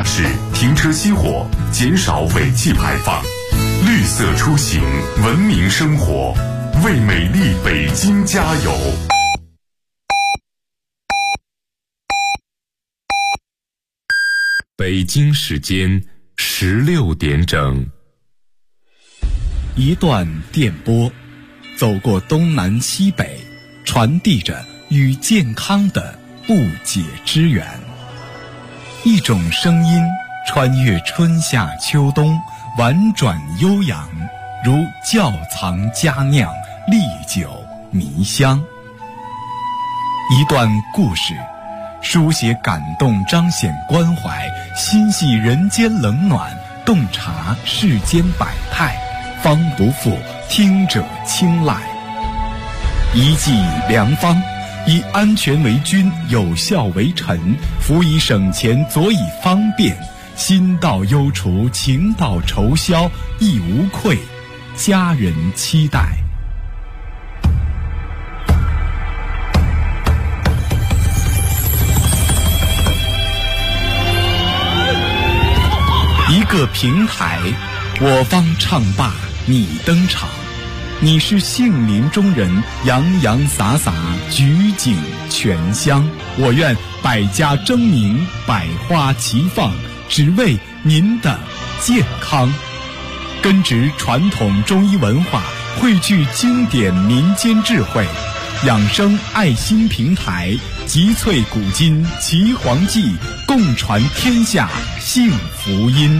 驶，停车熄火，减少尾气排放，绿色出行，文明生活，为美丽北京加油！北京时间16点整。 一段电波，走过东南西北，传递着与健康的不解之缘。一种声音穿越春夏秋冬，婉转悠扬，如窖藏佳酿，历久弥香。一段故事，书写感动，彰显关怀，心系人间冷暖，洞察世间百态，方不负听者青睐。一剂良方，以安全为君，有效为臣，辅以省钱，佐以方便，心到忧除，情到愁消，亦无愧，家人期待。一个平台，我方唱罢你登场，你是杏林中人，洋洋洒洒，举景全香。我愿百家争鸣，百花齐放，只为您的健康。根植传统中医文化，汇聚经典民间智慧，养生爱心平台，集萃古今奇黄记，共传天下幸福音。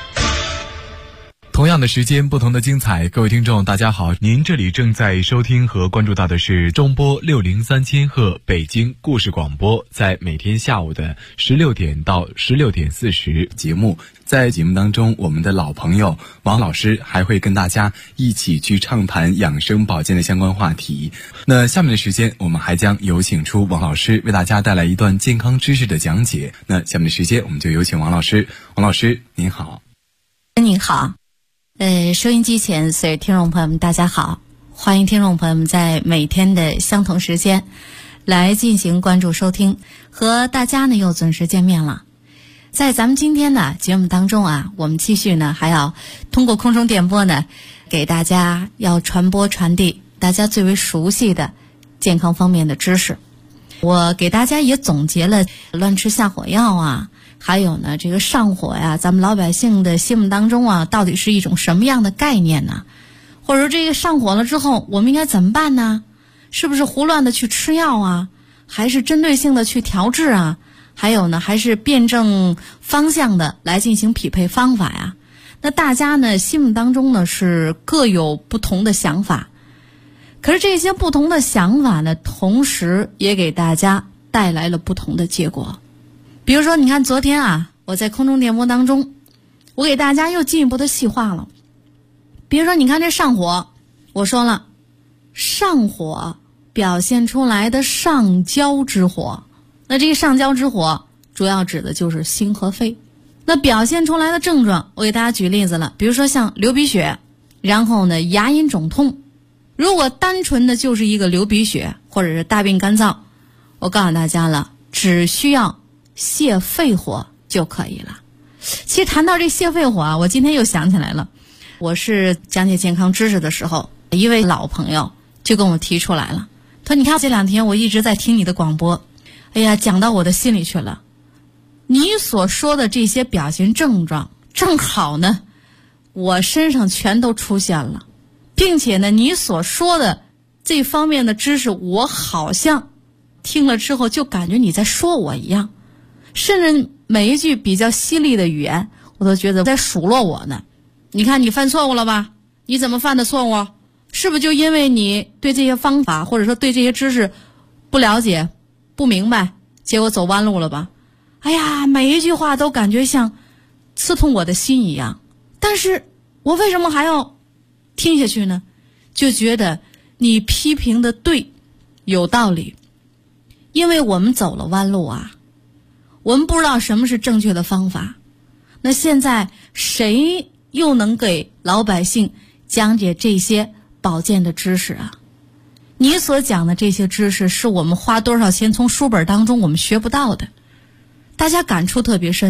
同样的时间，不同的精彩。各位听众大家好，您这里正在收听和关注到的是中波603千赫北京故事广播，在每天下午的16点到16点40节目。在节目当中，我们的老朋友王老师还会跟大家一起去畅谈养生保健的相关话题。那下面的时间，我们还将有请出王老师为大家带来一段健康知识的讲解。那下面的时间，我们就有请王老师。王老师您好。 您好。收音机前所有听众朋友们大家好，欢迎听众朋友们在每天的相同时间来进行关注收听，和大家呢又准时见面了。在咱们今天的节目当中啊，我们继续呢还要通过空中电波呢给大家要传播传递大家最为熟悉的健康方面的知识。我给大家也总结了乱吃下火药啊，还有呢这个上火呀，咱们老百姓的心目当中啊，到底是一种什么样的概念呢？或者说这个上火了之后我们应该怎么办呢？是不是胡乱的去吃药啊，还是针对性的去调治啊，还有呢还是辩证方向的来进行匹配方法呀？那大家呢心目当中呢是各有不同的想法，可是这些不同的想法呢，同时也给大家带来了不同的结果。比如说你看昨天啊，我在空中电波当中，我给大家又进一步的细化了。比如说你看这上火，我说了，上火表现出来的上焦之火，那这个上焦之火主要指的就是心和肺。那表现出来的症状，我给大家举例子了，比如说像流鼻血，然后呢牙龈肿痛。如果单纯的就是一个流鼻血或者是大便干燥，我告诉大家了，只需要泻肺火就可以了。其实谈到这泻肺火啊，我今天又想起来了，我是讲解健康知识的时候，一位老朋友就跟我提出来了，他说你看这2天我一直在听你的广播，哎呀讲到我的心里去了，你所说的这些表现症状正好呢我身上全都出现了，并且呢你所说的这方面的知识，我好像听了之后就感觉你在说我一样，甚至每一句比较犀利的语言我都觉得在数落我呢。你看你犯错误了吧，你怎么犯的错误？是不是就因为你对这些方法或者说对这些知识不了解不明白，结果走弯路了吧？哎呀，每一句话都感觉像刺痛我的心一样，但是我为什么还要听下去呢？就觉得你批评的对，有道理。因为我们走了弯路啊，我们不知道什么是正确的方法。那现在谁又能给老百姓讲解这些保健的知识啊？你所讲的这些知识是我们花多少钱从书本当中我们学不到的，大家感触特别深。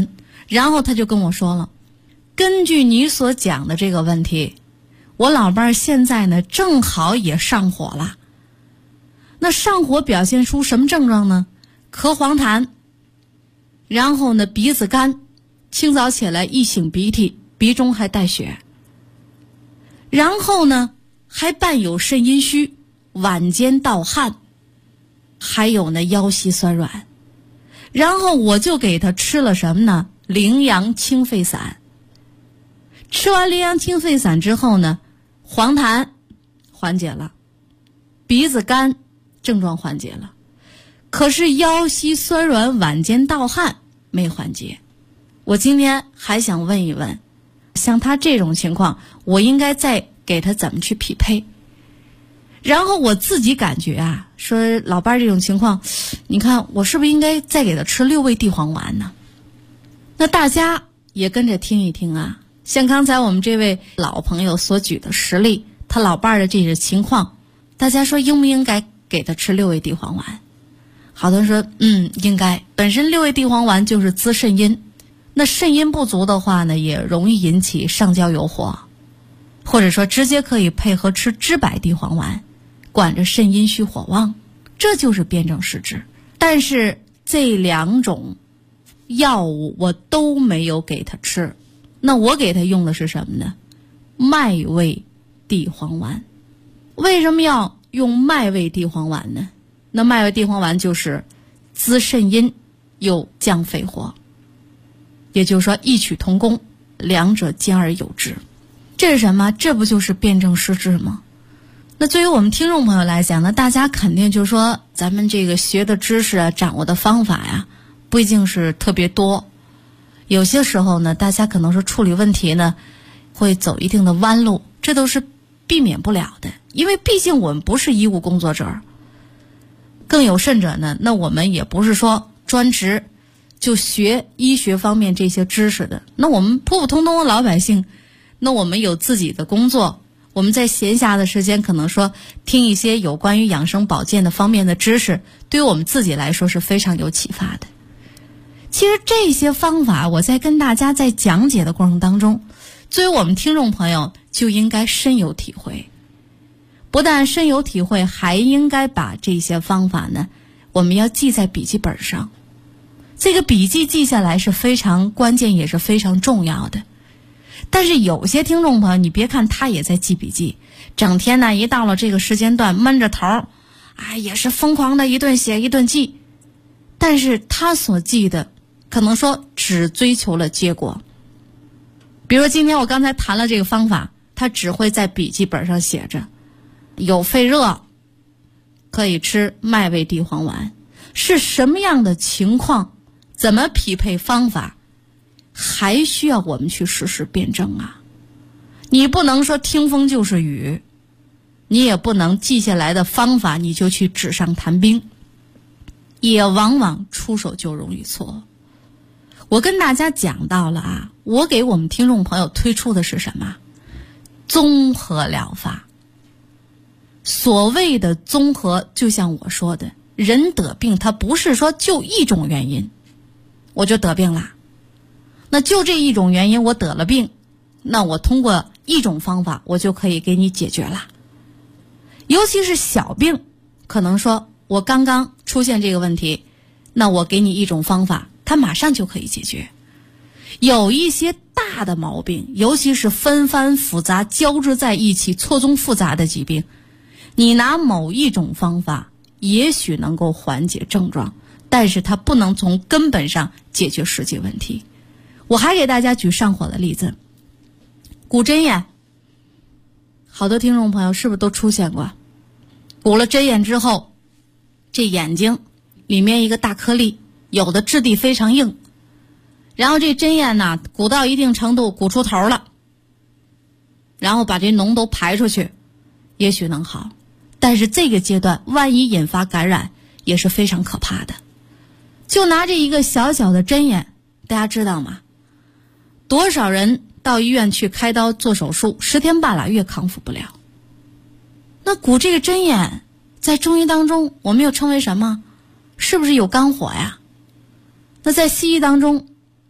然后他就跟我说了，根据你所讲的这个问题，我老伴儿现在呢正好也上火了。那上火表现出什么症状呢？咳黄痰，然后呢鼻子干，清早起来一擤鼻涕，鼻中还带血，然后呢还伴有肾阴虚，晚间盗汗，还有呢腰膝酸软。然后我就给他吃了什么呢？羚羊清肺散。吃完羚羊清肺散之后呢，黄痰缓解了，鼻子干症状缓解了，可是腰膝酸软、晚间盗汗没缓解。我今天还想问一问，像他这种情况，我应该再给他怎么去匹配？然后我自己感觉啊，说老伴这种情况，你看我是不是应该再给他吃6味地黄丸呢？那大家也跟着听一听啊。像刚才我们这位老朋友所举的实例，他老伴的这个情况，大家说应不应该给他吃6味地黄丸？好多人说应该。本身6味地黄丸就是滋肾阴，那肾阴不足的话呢，也容易引起上焦有火，或者说直接可以配合吃知柏地黄丸，管着肾阴虚火旺，这就是辨证施治。但是这2种药物我都没有给他吃，那我给他用的是什么呢？麦味地黄丸。为什么要用麦味地黄丸呢？那麦味地黄丸就是滋肾阴又降肺火，也就是说异曲同工，两者兼而有之。这是什么？这不就是辨证施治吗？那对于我们听众朋友来讲呢，大家肯定就是说咱们这个学的知识啊，掌握的方法呀，不一定是特别多。有些时候呢，大家可能是处理问题呢会走一定的弯路，这都是避免不了的。因为毕竟我们不是医务工作者，更有甚者呢，那我们也不是说专职就学医学方面这些知识的。那我们普普通通的老百姓，那我们有自己的工作，我们在闲暇的时间可能说听一些有关于养生保健的方面的知识，对于我们自己来说是非常有启发的。其实这些方法我在跟大家在讲解的过程当中，作为我们听众朋友就应该深有体会。不但深有体会，还应该把这些方法呢，我们要记在笔记本上。这个笔记记下来是非常关键，也是非常重要的。但是有些听众朋友，你别看他也在记笔记，整天呢一到了这个时间段闷着头，也是疯狂的一顿写一顿记，但是他所记的可能说只追求了结果。比如说今天我刚才谈了这个方法，他只会在笔记本上写着有肺热可以吃麦味地黄丸，是什么样的情况，怎么匹配方法，还需要我们去实时辩证啊。你不能说听风就是雨，你也不能记下来的方法你就去纸上谈兵，也往往出手就容易错。我跟大家讲到了我给我们听众朋友推出的是什么？综合疗法。所谓的综合，就像我说的，人得病他不是说就一种原因我就得病了，那就这一种原因我得了病，那我通过一种方法我就可以给你解决了。尤其是小病，可能说我刚刚出现这个问题，那我给你一种方法，它马上就可以解决。有一些大的毛病，尤其是纷繁复杂交织在一起错综复杂的疾病，你拿某一种方法也许能够缓解症状，但是它不能从根本上解决实际问题。我还给大家举上火的例子，鼓针眼，好多听众朋友是不是都出现过？鼓了针眼之后，这眼睛里面一个大颗粒，有的质地非常硬，然后这针眼呢鼓到一定程度，鼓出头了，然后把这脓都排出去，也许能好。但是这个阶段万一引发感染也是非常可怕的。就拿这一个小小的针眼，大家知道吗？多少人到医院去开刀做手术，10天半拉月康复不了。那鼓这个针眼在中医当中我们又称为什么？是不是有肝火呀？那在西医当中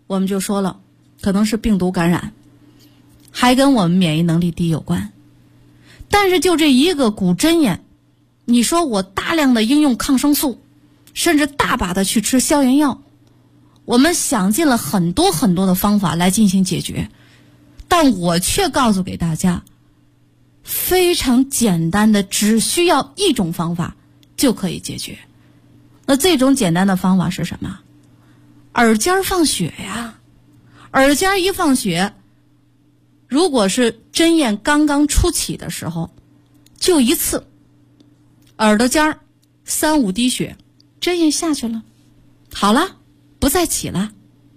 我们就说了，可能是病毒感染，还跟我们免疫能力低有关。但是就这一个骨针眼，你说我大量的应用抗生素，甚至大把的去吃消炎药，我们想尽了很多很多的方法来进行解决，但我却告诉给大家，非常简单的，只需要一种方法就可以解决。那这种简单的方法是什么？耳尖放血呀！耳尖一放血，如果是针眼刚刚初起的时候，就一次，耳朵尖3-5滴血，针眼下去了，好了，不再起了。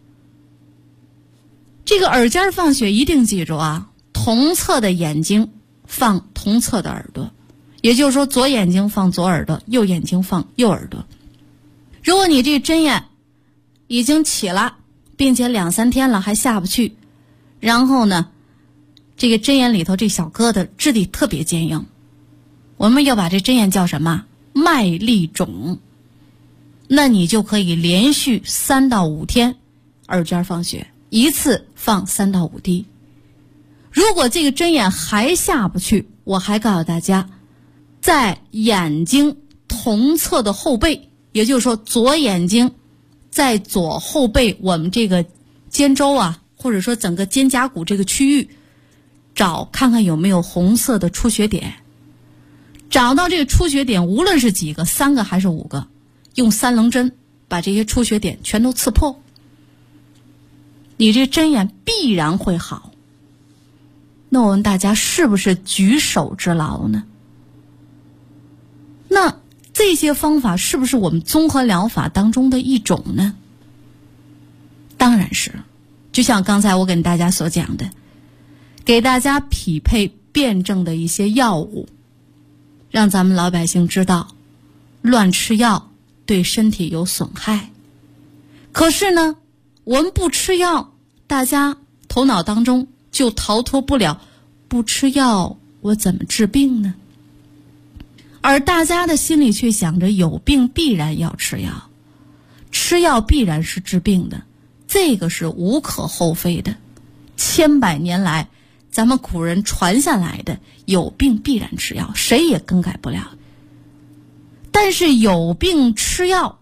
这个耳尖放血一定记住啊，同侧的眼睛放同侧的耳朵，也就是说左眼睛放左耳朵，右眼睛放右耳朵。如果你这针眼已经起了，并且2-3天了还下不去，然后呢，这个针眼里头这小疙瘩质地特别坚硬，我们要把这针眼叫什么？麦粒肿。那你就可以连续3到5天耳尖放血，一次放3到5滴。如果这个针眼还下不去，我还告诉大家，在眼睛同侧的后背，也就是说左眼睛在左后背我们这个肩周啊，或者说整个肩胛骨这个区域，看看有没有红色的出血点。找到这个出血点，无论是几个，3个还是5个，用3棱针把这些出血点全都刺破，你这针眼必然会好。那我问大家，是不是举手之劳呢？那这些方法是不是我们综合疗法当中的一种呢？当然是。就像刚才我跟大家所讲的，给大家匹配辩证的一些药物，让咱们老百姓知道乱吃药对身体有损害。可是呢，我们不吃药，大家头脑当中就逃脱不了，不吃药我怎么治病呢？而大家的心里却想着有病必然要吃药，吃药必然是治病的，这个是无可厚非的。千百年来咱们古人传下来的有病必然吃药，谁也更改不了。但是有病吃药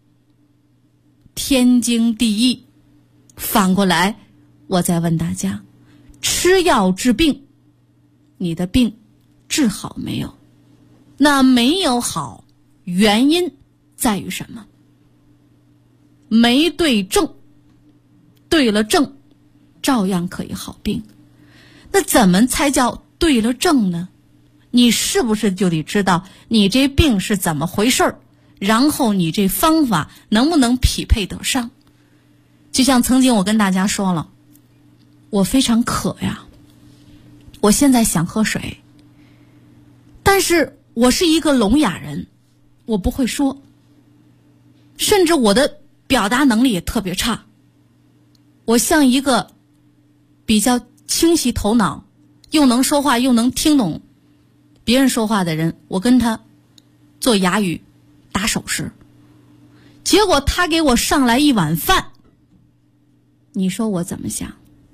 天经地义，反过来我再问大家，吃药治病，你的病治好没有？那没有好，原因在于什么？没对症，对了症照样可以好病。那怎么才叫对了症呢？你是不是就得知道你这病是怎么回事，然后你这方法能不能匹配得上？就像曾经我跟大家说了，我非常渴呀，我现在想喝水，但是我是一个聋哑人，我不会说，甚至我的表达能力也特别差。我像一个比较清晰头脑，又能说话又能听懂别人说话的人，我跟他做哑语打手势，结果他给我上来一碗饭，你说我怎么想？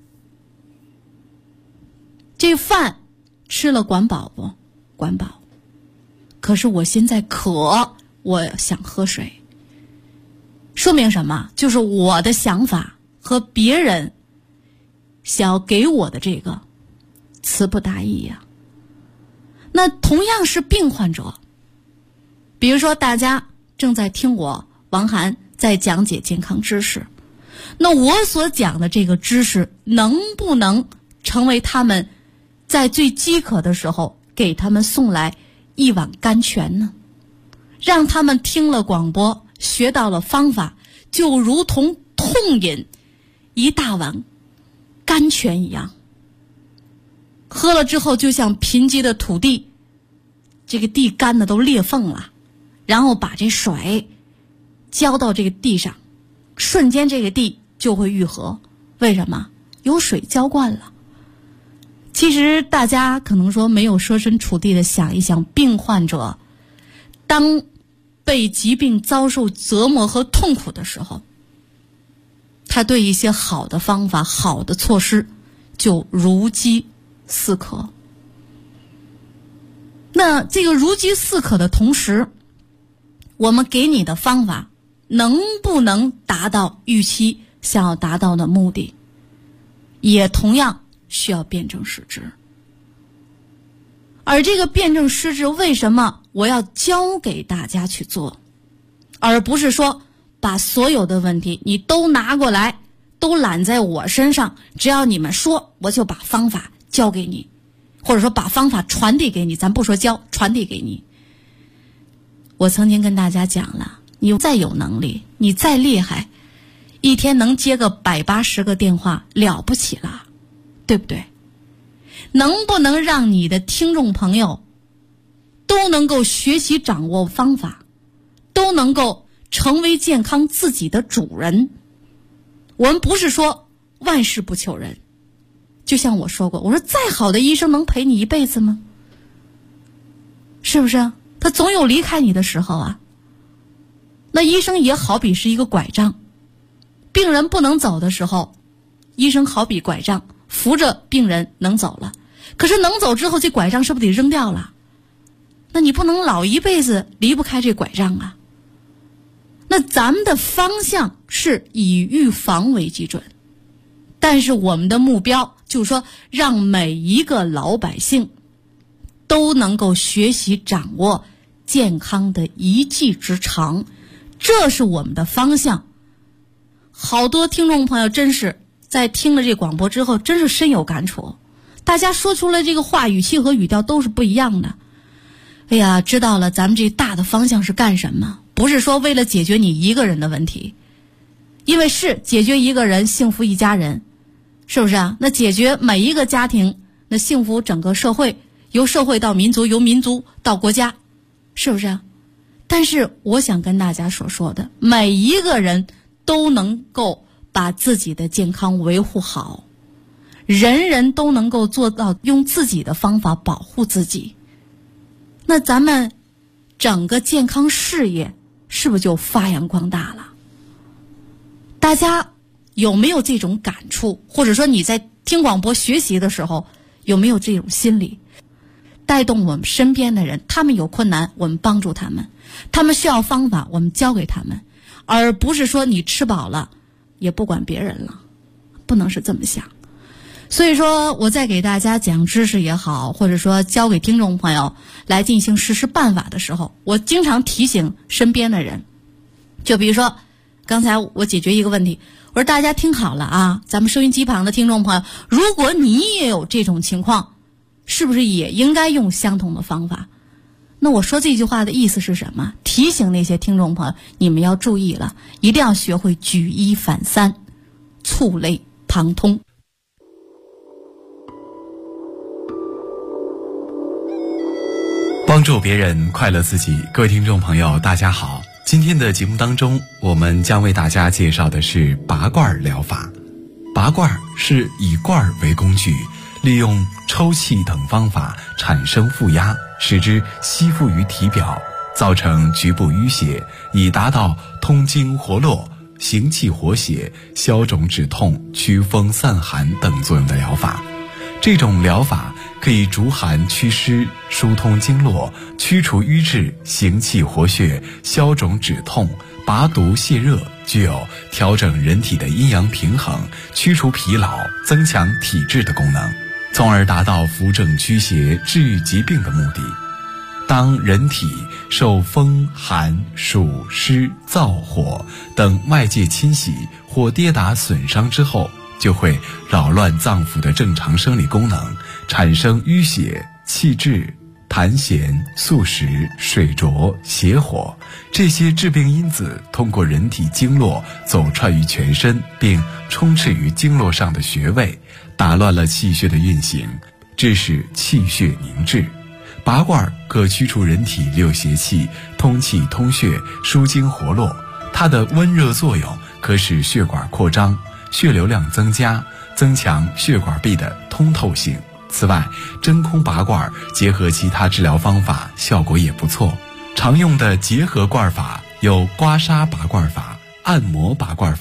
这饭吃了管饱不？管饱。可是我现在渴，我想喝水。说明什么？就是我的想法和别人想要给我的这个词不达意呀。那同样是病患者，比如说大家正在听我王涵在讲解健康知识，那我所讲的这个知识能不能成为他们在最饥渴的时候给他们送来一碗甘泉呢？让他们听了广播，学到了方法，就如同痛饮一大碗甘泉一样，喝了之后就像贫瘠的土地，这个地干的都裂缝了，然后把这水浇到这个地上，瞬间这个地就会愈合。为什么？有水浇灌了。其实大家可能说没有设身处地的想一想，病患者当被疾病遭受折磨和痛苦的时候， 他对一些好的方法、好的措施就如饥似渴。那这个如饥似渴的同时，我们给你的方法能不能达到预期想要达到的目的，也同样需要辩证施治。而这个辩证施治，为什么我要教给大家去做，而不是说把所有的问题你都拿过来，都揽在我身上，只要你们说，我就把方法教给你，或者说把方法传递给你，咱不说教，传递给你。我曾经跟大家讲了，你再有能力，你再厉害，一天能接个180个电话了不起了，对不对？能不能让你的听众朋友都能够学习掌握方法，都能够成为健康自己的主人？我们不是说万事不求人，就像我说过，我说再好的医生能陪你一辈子吗？是不是？他总有离开你的时候啊。那医生也好比是一个拐杖，病人不能走的时候，医生好比拐杖，扶着病人能走了。可是能走之后，这拐杖是不是得扔掉了？那你不能老一辈子离不开这拐杖啊。那咱们的方向是以预防为基准，但是我们的目标就是说，让每一个老百姓都能够学习掌握健康的一技之长，这是我们的方向。好多听众朋友真是在听了这广播之后，真是深有感触，大家说出来这个话语气和语调都是不一样的。哎呀，知道了咱们这大的方向是干什么，不是说为了解决你一个人的问题，因为是解决一个人幸福一家人，是不是啊？那解决每一个家庭，那幸福整个社会，由社会到民族，由民族到国家，是不是啊？但是我想跟大家所说的，每一个人都能够把自己的健康维护好，人人都能够做到用自己的方法保护自己，那咱们整个健康事业是不是就发扬光大了？大家有没有这种感触？或者说你在听广播学习的时候有没有这种心理？带动我们身边的人，他们有困难我们帮助他们，他们需要方法我们教给他们，而不是说你吃饱了也不管别人了，不能是这么想。所以说我在给大家讲知识也好，或者说教给听众朋友来进行实施办法的时候，我经常提醒身边的人，就比如说刚才我解决一个问题，我说大家听好了啊，咱们收音机旁的听众朋友，如果你也有这种情况，是不是也应该用相同的方法？那我说这句话的意思是什么？提醒那些听众朋友，你们要注意了，一定要学会举一反三，触类旁通。 帮助别人，快乐自己。各位听众朋友大家好，今天的节目当中，我们将为大家介绍的是拔罐疗法。拔罐是以罐为工具，利用抽气等方法产生负压，使之吸附于体表，造成局部淤血，以达到通经活络、行气活血、消肿止痛、祛风散寒等作用的疗法。这种疗法可以逐寒祛湿、疏通经络、驱除瘀滞、行气活血、消肿止痛、拔毒泻热，具有调整人体的阴阳平衡、驱除疲劳、增强体质的功能，从而达到扶正驱邪、治愈疾病的目的。当人体受风、寒、暑、湿、燥、火等外界侵袭或跌打损伤之后，就会扰乱脏腑的正常生理功能，产生淤血、气滞、痰涎、宿食、水浊、邪火，这些致病因子通过人体经络走串于全身，并充斥于经络上的穴位，打乱了气血的运行，致使气血凝滞。拔罐可驱除人体六邪气，通气通血，疏经活络。它的温热作用可使血管扩张，血流量增加，增强血管壁的通透性。此外，真空拔罐结合其他治疗方法，效果也不错。常用的结合罐法有刮痧拔罐法、按摩拔罐法、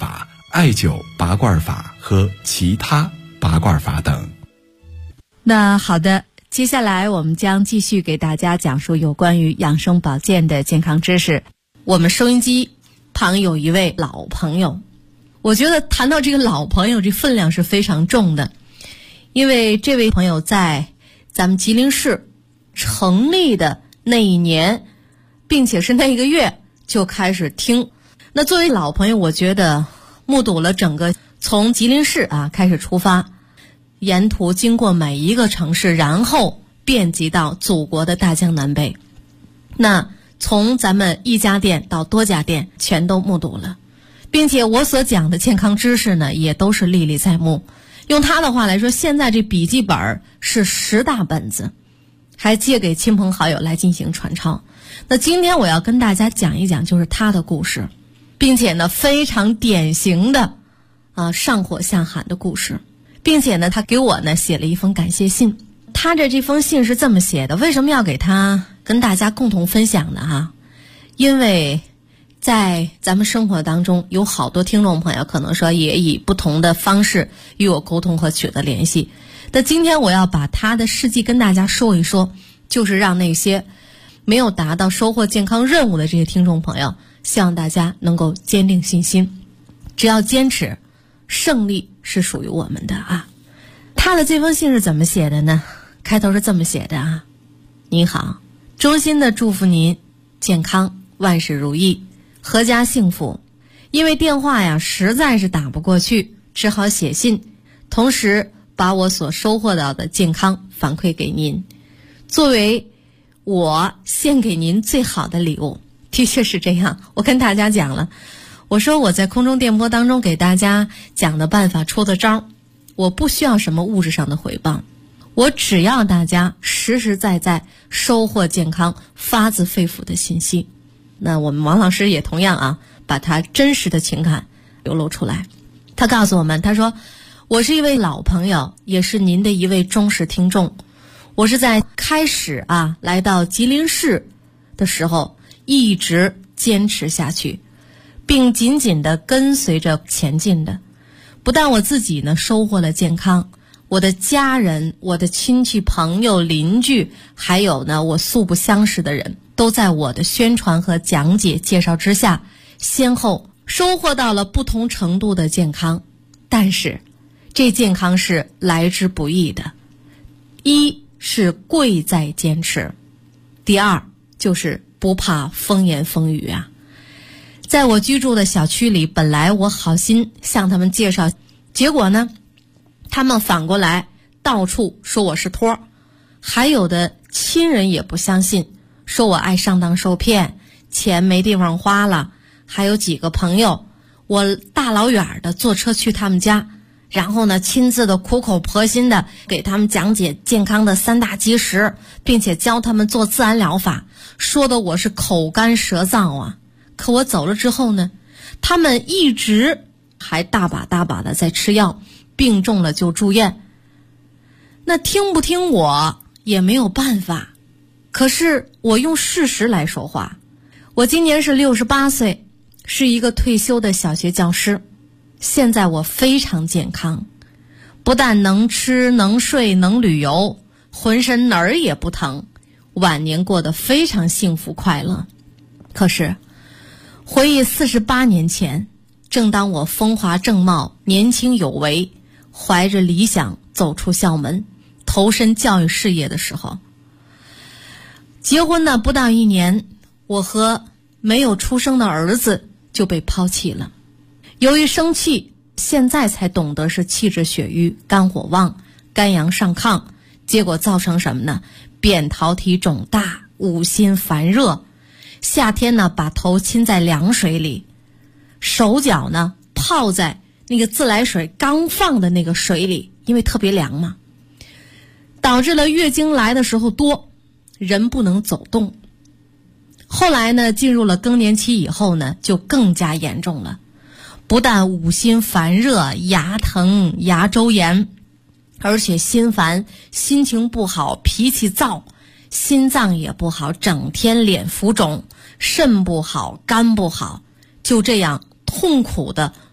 艾灸、拔罐法和其他拔罐法等。 那好的，接下来我们将继续给大家讲述有关于养生保健的健康知识。我们收音机旁有一位老朋友，我觉得谈到这个老朋友，这分量是非常重的，因为这位朋友在咱们吉林市成立的那一年，并且是那个月就开始听。那作为老朋友，我觉得目睹了整个从吉林市开始出发，沿途经过每一个城市，然后遍及到祖国的大江南北。那从咱们一家店到多家店全都目睹了，并且我所讲的健康知识呢也都是历历在目。用他的话来说，现在这笔记本是10大本子，还借给亲朋好友来进行传抄。那今天我要跟大家讲一讲就是他的故事，并且呢非常典型的上火下寒的故事，并且呢他给我呢写了一封感谢信。他这封信是这么写的，为什么要给他跟大家共同分享呢？因为在咱们生活当中有好多听众朋友可能说也以不同的方式与我沟通和取得联系。那今天我要把他的事迹跟大家说一说，就是让那些没有达到收获健康任务的这些听众朋友，希望大家能够坚定信心，只要坚持，胜利是属于我们的他的这封信是怎么写的呢？开头是这么写的您好，衷心的祝福您健康，万事如意，阖家幸福。因为电话实在是打不过去，只好写信，同时把我所收获到的健康反馈给您，作为我献给您最好的礼物。的确是这样，我跟大家讲了，我说我在空中电波当中给大家讲的办法出的招，我不需要什么物质上的回报，我只要大家实实在在收获健康，发自肺腑的信息。那我们王老师也同样把他真实的情感流露出来。他告诉我们，他说我是一位老朋友，也是您的一位忠实听众。我是在开始来到吉林市的时候一直坚持下去，并紧紧地跟随着前进的。不但我自己呢收获了健康，我的家人、我的亲戚朋友、邻居，还有呢我素不相识的人，都在我的宣传和讲解介绍之下，先后收获到了不同程度的健康。但是这健康是来之不易的，一是贵在坚持，第二就是不怕风言风语在我居住的小区里，本来我好心向他们介绍，结果呢他们反过来到处说我是托，还有的亲人也不相信，说我爱上当受骗，钱没地方花了。还有几个朋友，我大老远的坐车去他们家，然后呢亲自的苦口婆心的给他们讲解健康的3大基石，并且教他们做自然疗法，说的我是口干舌燥可我走了之后呢，他们一直还大把大把的在吃药，病重了就住院。那听不听我也没有办法，可是我用事实来说话。我今年是68岁，是一个退休的小学教师。现在我非常健康，不但能吃能睡能旅游，浑身哪儿也不疼，晚年过得非常幸福快乐。可是回忆48年前，正当我风华正茂，年轻有为，怀着理想走出校门，投身教育事业的时候，结婚呢不到1年，我和没有出生的儿子就被抛弃了。由于生气，现在才懂得是气滞血瘀，肝火旺，肝阳上亢，结果造成什么呢？扁桃体肿大，五心烦热，夏天呢把头浸在凉水里，手脚呢泡在那个自来水刚放的那个水里，因为特别凉嘛，导致了月经来的时候多，人不能走动。后来呢进入了更年期以后呢，就更加严重了，不但五心烦热，牙疼，牙周炎，而且心烦，心情不好，脾气躁，心脏也不好，整天脸浮肿，肾不好，肝不好，就这样痛苦的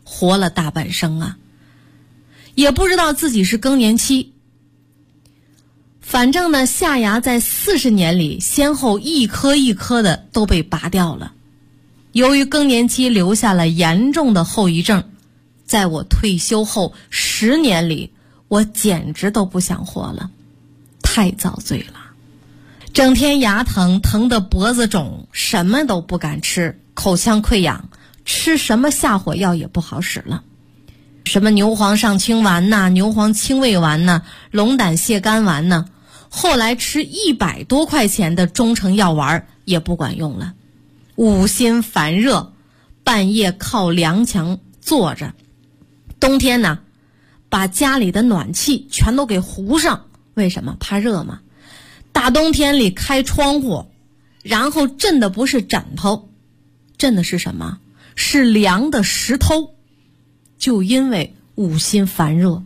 活了大半生啊，也不知道自己是更年期。反正呢，下牙在40年里先后一颗一颗的都被拔掉了。由于更年期留下了严重的后遗症，在我退休后10年里，我简直都不想活了，太遭罪了。整天牙疼，疼得脖子肿，什么都不敢吃，口腔溃疡，吃什么下火药也不好使了。什么牛黄上清丸呐，牛黄清胃丸呐，龙胆泻肝丸呐，后来吃100多块钱的中成药丸也不管用了。五心烦热，半夜靠凉墙坐着，冬天呢，把家里的暖气全都给糊上，为什么？怕热嘛。大冬天里开窗户，然后震的不是枕头，震的是什么？是凉的石头，就因为五心烦热。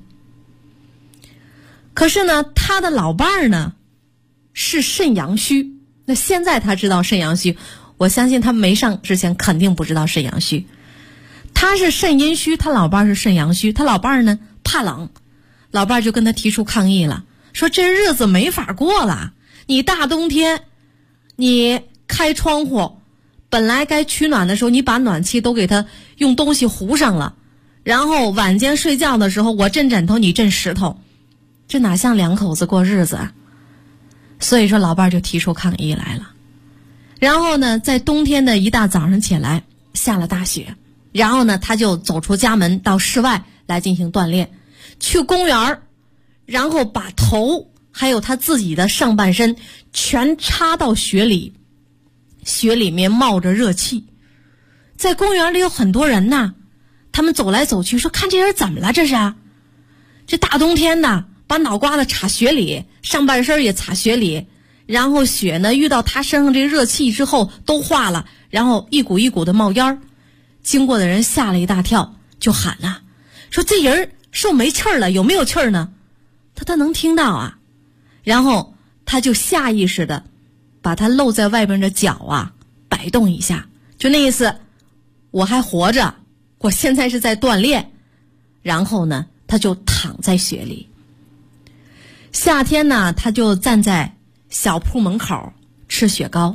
可是呢，他的老伴儿呢是肾阳虚，那现在他知道肾阳虚，我相信他没上之前肯定不知道肾阳虚。他是肾阴虚，他老伴儿是肾阳虚，他老伴儿呢怕冷，老伴儿就跟他提出抗议了，说这日子没法过了，你大冬天你开窗户，本来该取暖的时候你把暖气都给他用东西糊上了，然后晚间睡觉的时候我震枕头你震石头，这哪像两口子过日子啊？所以说老伴儿就提出抗议来了。然后呢，在冬天的一大早上起来，下了大雪，然后呢他就走出家门到室外来进行锻炼，去公园，然后把头还有他自己的上半身全插到雪里，雪里面冒着热气。在公园里有很多人呐，他们走来走去，说看这人怎么了，这是啊，这大冬天的把脑瓜子插雪里，上半身也插雪里，然后雪呢遇到他身上这热气之后都化了，然后一股一股的冒烟。经过的人吓了一大跳，就喊了，说这人是不是没气儿了，有没有气儿呢？他能听到啊。然后他就下意识的把他露在外边的脚啊摆动一下，就那意思，我还活着，我现在是在锻炼。然后呢他就躺在雪里。夏天呢，他就站在小铺门口吃雪糕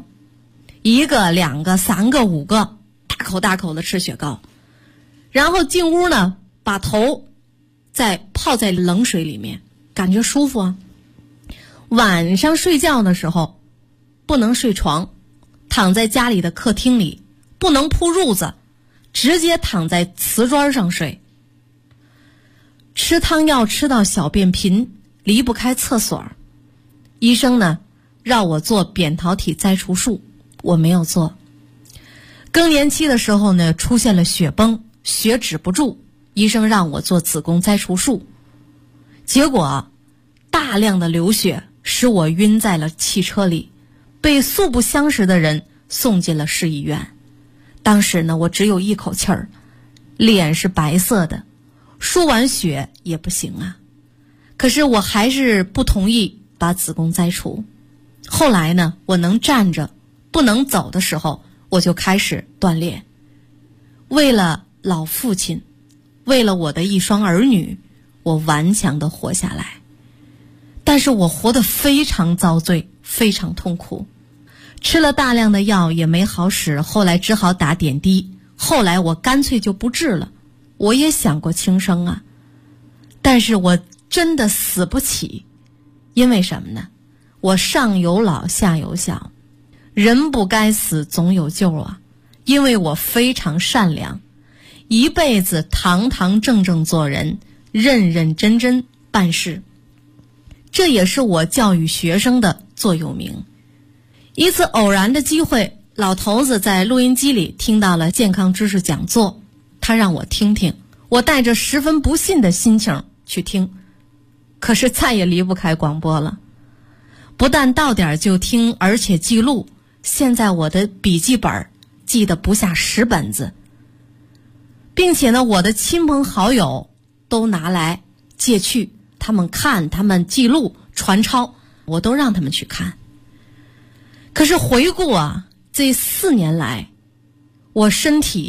，1个、2个、3个、5个，大口大口的吃雪糕。然后进屋呢，把头再泡在冷水里面，感觉舒服啊。晚上睡觉的时候不能睡床，躺在家里的客厅里，不能铺褥子，直接躺在瓷砖上睡。吃汤药吃到小便频，离不开厕所。医生呢让我做扁桃体摘除术，我没有做。更年期的时候呢，出现了血崩，血止不住，医生让我做子宫摘除术。结果大量的流血使我晕在了汽车里，被素不相识的人送进了市医院。当时呢，我只有一口气儿，脸是白色的，输完血也不行啊。可是我还是不同意把子宫摘除。后来呢，我能站着不能走的时候，我就开始锻炼。为了老父亲，为了我的一双儿女，我顽强地活下来。但是我活得非常遭罪，非常痛苦，吃了大量的药也没好使，后来只好打点滴。后来我干脆就不治了，我也想过轻生啊，但是我真的死不起。因为什么呢？我上有老下有小，人不该死总有救啊。因为我非常善良，一辈子堂堂正正做人，认认真真办事，这也是我教育学生的座右铭。一次偶然的机会，老头子在录音机里听到了健康知识讲座，他让我听听，我带着十分不信的心情去听，可是再也离不开广播了。不但到点就听，而且记录，现在我的笔记本记得不下10本子，并且呢，我的亲朋好友都拿来借去，他们看，他们记录传抄，我都让他们去看。可是回顾啊，这4年来我身体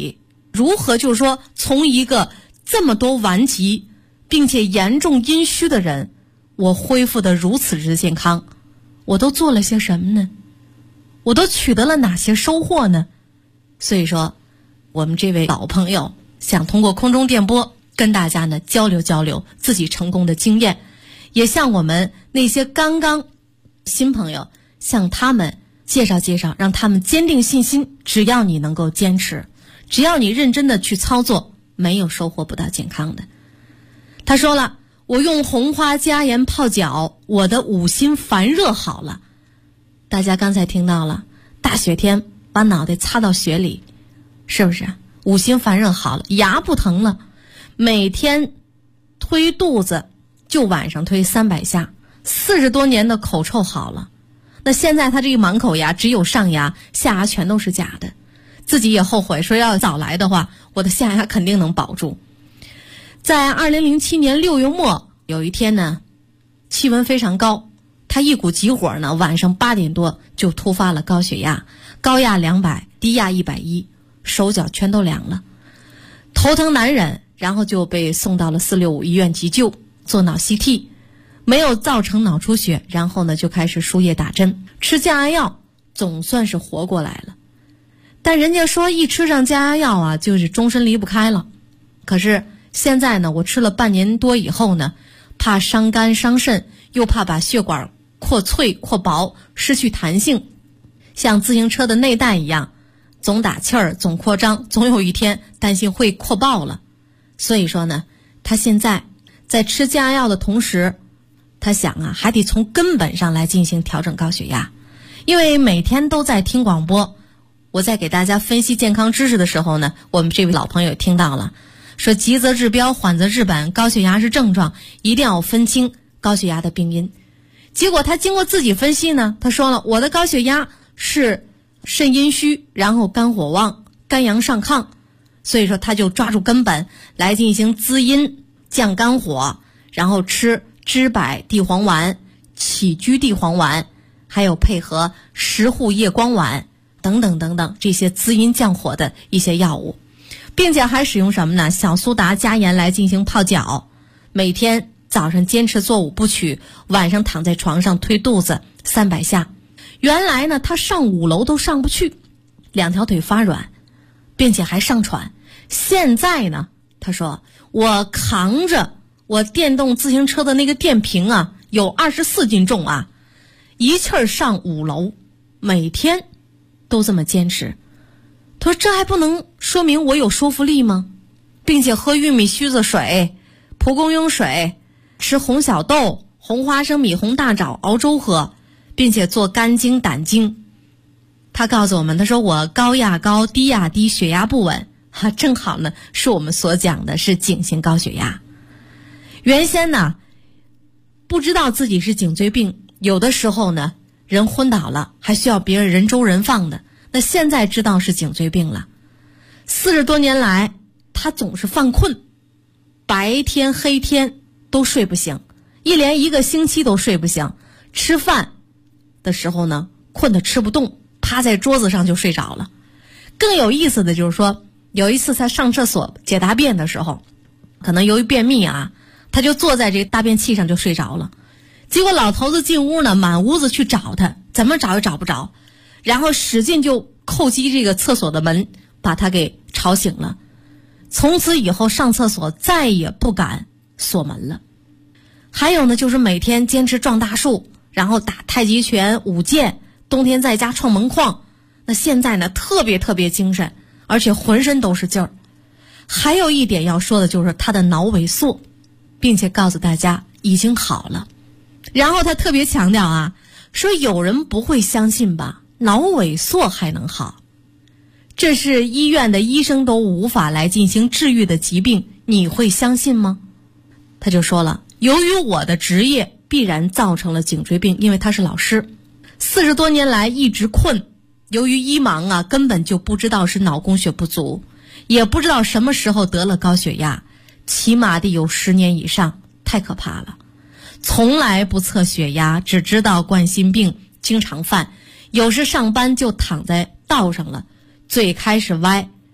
如何就是说从一个这么多顽疾并且严重阴虚的人，我恢复得如此之健康，我都做了些什么呢？我都取得了哪些收获呢？所以说我们这位老朋友想通过空中电波跟大家呢交流交流自己成功的经验，也向我们那些刚刚新朋友向他们介绍介绍，让他们坚定信心，只要你能够坚持，只要你认真的去操作，没有收获不到健康的。他说了，我用红花加盐泡脚，我的五心烦热好了。大家刚才听到了，大雪天把脑袋擦到雪里，是不是五心烦热好了，牙不疼了，每天推肚子就晚上推300下，40多年的口臭好了。那现在他这个满口牙只有上牙，下牙全都是假的，自己也后悔说要早来的话，我的下牙肯定能保住。在2007年6月末有一天呢，气温非常高，他一股急火呢，晚上8点多就突发了高血压，高压200，低压110，手脚全都凉了，头疼难忍，然后就被送到了465医院急救，做脑 CT， 没有造成脑出血，然后呢就开始输液打针，吃降压药，总算是活过来了。但人家说一吃上降压药啊，就是终身离不开了。可是现在呢，我吃了半年多以后呢，怕伤肝伤肾，又怕把血管扩脆扩薄，失去弹性，像自行车的内带一样，总打气儿，总扩张，总有一天担心会扩爆了。所以说呢，他现在在吃降压药的同时，他想啊，还得从根本上来进行调整高血压。因为每天都在听广播，我在给大家分析健康知识的时候呢，我们这位老朋友听到了，说急则治标，缓则治本，高血压是症状，一定要分清高血压的病因。结果他经过自己分析呢，他说了，我的高血压是肾阴虚，然后肝火旺，肝阳上亢，所以说他就抓住根本来进行滋阴降肝火，然后吃知柏地黄丸、杞菊地黄丸，还有配合石斛叶光丸等等等等这些滋阴降火的一些药物，并且还使用什么呢？小苏打加盐来进行泡脚，每天早上坚持做5部曲，晚上躺在床上推肚子300下。原来呢，他上5楼都上不去，2条腿发软，并且还上喘。现在呢，他说我扛着我电动自行车的那个电瓶啊，有24斤重啊，一气儿上5楼，每天都这么坚持。他说这还不能说明我有说服力吗？并且喝玉米须子水、蒲公英水，吃红小豆、红花生米、红大枣熬粥喝，并且做肝经胆经。他告诉我们，他说我高压高，低压低，血压不稳，正好呢是我们所讲的是颈型高血压。原先呢不知道自己是颈椎病，有的时候呢人昏倒了还需要别人人周人放的，那现在知道是颈椎病了。40多年来他总是犯困，白天黑天都睡不醒，一连1个星期都睡不醒，吃饭的时候呢困得吃不动，趴在桌子上就睡着了。更有意思的就是说，有一次他上厕所解大便的时候，可能由于便秘啊，他就坐在这大便器上就睡着了。结果老头子进屋呢，满屋子去找他，怎么找也找不着，然后使劲就叩击这个厕所的门，把他给吵醒了。从此以后上厕所再也不敢锁门了。还有呢，就是每天坚持撞大树，然后打太极拳、舞剑，冬天在家创门框。那现在呢特别精神，而且浑身都是劲儿。还有一点要说的就是他的脑萎缩，并且告诉大家已经好了。然后他特别强调啊，说有人不会相信吧，脑萎缩还能好，这是医院的医生都无法来进行治愈的疾病，你会相信吗？他就说了，由于我的职业必然造成了颈椎病，因为他是老师，40多年来一直困，由于医忙啊，根本就不知道是脑供血不足，也不知道什么时候得了高血压，起码得有10年以上，太可怕了。从来不测血压，只知道冠心病经常犯，有时上班就躺在道上了，嘴开始歪，